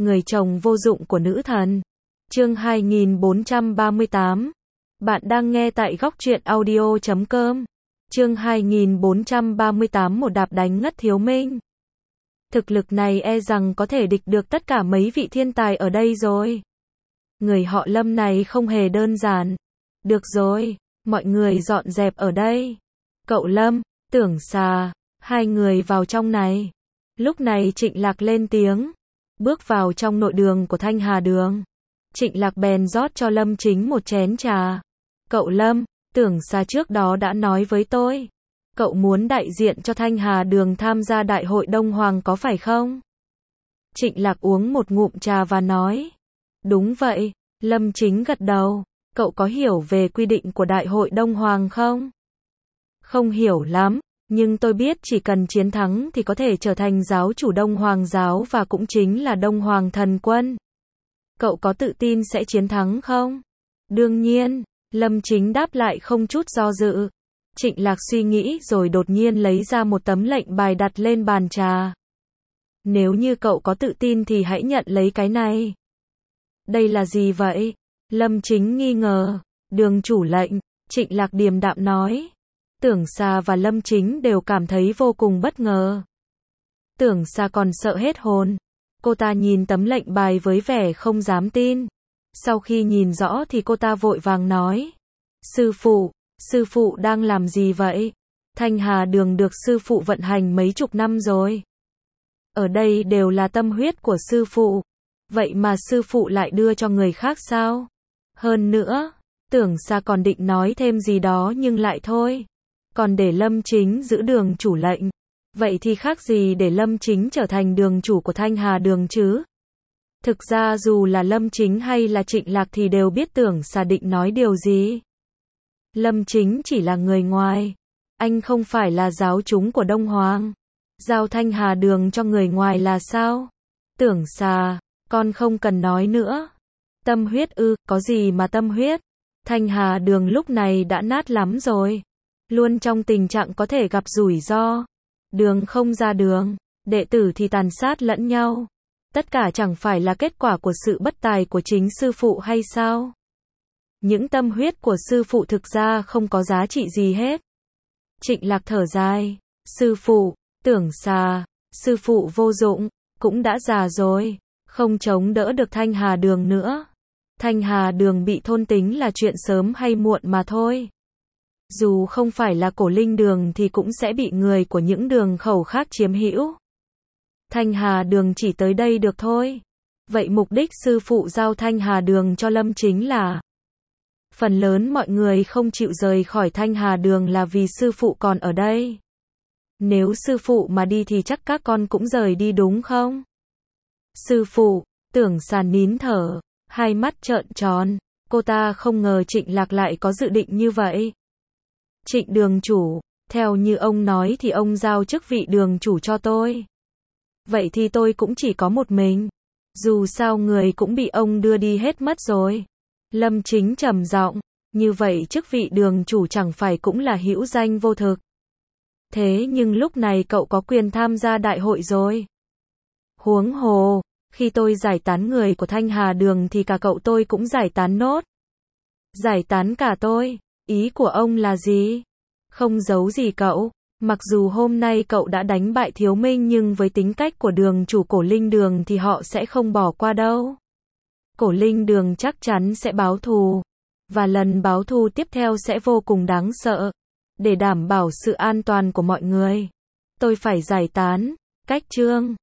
Người chồng vô dụng của nữ thần. Chương 2438. Bạn đang nghe tại góc truyện audio.com. Chương 2438. Một đạp đánh ngất Thiếu Minh. Thực lực này e rằng có thể địch được tất cả mấy vị thiên tài ở đây rồi. Người họ Lâm này không hề đơn giản. Được rồi, mọi người dọn dẹp ở đây. Cậu Lâm, Tưởng Xà, hai người vào trong này. Lúc này Trịnh Lạc lên tiếng. Bước vào trong nội đường của Thanh Hà Đường. Trịnh Lạc bèn rót cho Lâm Chính một chén trà. Cậu Lâm, Tưởng Xà trước đó đã nói với tôi. Cậu muốn đại diện cho Thanh Hà Đường tham gia đại hội Đông Hoàng có phải không? Trịnh Lạc uống một ngụm trà và nói. Đúng vậy, Lâm Chính gật đầu. Cậu có hiểu về quy định của đại hội Đông Hoàng không? Không hiểu lắm, nhưng tôi biết chỉ cần chiến thắng thì có thể trở thành giáo chủ Đông Hoàng giáo và cũng chính là Đông Hoàng thần quân. Cậu có tự tin sẽ chiến thắng không? Đương nhiên, Lâm Chính đáp lại không chút do dự. Trịnh Lạc suy nghĩ rồi đột nhiên lấy ra một tấm lệnh bài đặt lên bàn trà. Nếu như cậu có tự tin thì hãy nhận lấy cái này. Đây là gì vậy? Lâm Chính nghi ngờ. Đường chủ lệnh, Trịnh Lạc điềm đạm nói. Tưởng Xà và Lâm Chính đều cảm thấy vô cùng bất ngờ. Tưởng Xà còn sợ hết hồn. Cô ta nhìn tấm lệnh bài với vẻ không dám tin. Sau khi nhìn rõ thì cô ta vội vàng nói. Sư phụ đang làm gì vậy? Thanh Hà Đường được sư phụ vận hành mấy chục năm rồi. Ở đây đều là tâm huyết của sư phụ. Vậy mà sư phụ lại đưa cho người khác sao? Hơn nữa, Tưởng Xà còn định nói thêm gì đó nhưng lại thôi. Còn để Lâm Chính giữ đường chủ lệnh. Vậy thì khác gì để Lâm Chính trở thành đường chủ của Thanh Hà Đường chứ? Thực ra dù là Lâm Chính hay là Trịnh Lạc thì đều biết Tưởng Xà định nói điều gì. Lâm Chính chỉ là người ngoài. Anh không phải là giáo chúng của Đông Hoàng. Giao Thanh Hà Đường cho người ngoài là sao? Tưởng Xà, con không cần nói nữa. Tâm huyết ư, có gì mà tâm huyết? Thanh Hà Đường lúc này đã nát lắm rồi. Luôn trong tình trạng có thể gặp rủi ro. Đường không ra đường, đệ tử thì tàn sát lẫn nhau. Tất cả chẳng phải là kết quả của sự bất tài của chính sư phụ hay sao? Những tâm huyết của sư phụ thực ra không có giá trị gì hết. Trịnh Lạc thở dài. Sư phụ, Tưởng Xà, sư phụ vô dụng, cũng đã già rồi, không chống đỡ được Thanh Hà Đường nữa. Thanh Hà Đường bị thôn tính là chuyện sớm hay muộn mà thôi. Dù không phải là Cổ Linh Đường thì cũng sẽ bị người của những đường khẩu khác chiếm hữu. Thanh Hà Đường chỉ tới đây được thôi. Vậy mục đích sư phụ giao Thanh Hà Đường cho Lâm Chính là? Phần lớn mọi người không chịu rời khỏi Thanh Hà Đường là vì sư phụ còn ở đây. Nếu sư phụ mà đi thì chắc các con cũng rời đi đúng không? Sư phụ, Tưởng Xà nín thở, hai mắt trợn tròn. Cô ta không ngờ Trịnh Lạc lại có dự định như vậy. Trịnh đường chủ, theo như ông nói thì ông giao chức vị đường chủ cho tôi. Vậy thì tôi cũng chỉ có một mình. Dù sao người cũng bị ông đưa đi hết mất rồi. Lâm Chính trầm giọng, như vậy chức vị đường chủ chẳng phải cũng là hữu danh vô thực. Thế nhưng lúc này cậu có quyền tham gia đại hội rồi. Huống hồ, khi tôi giải tán người của Thanh Hà Đường thì cả cậu tôi cũng giải tán nốt. Giải tán cả tôi, ý của ông là gì? Không giấu gì cậu, mặc dù hôm nay cậu đã đánh bại Thiếu Minh nhưng với tính cách của đường chủ Cổ Linh Đường thì họ sẽ không bỏ qua đâu. Cổ Linh Đường chắc chắn sẽ báo thù. Và lần báo thù tiếp theo sẽ vô cùng đáng sợ. Để đảm bảo sự an toàn của mọi người, tôi phải giải tán. Cách chương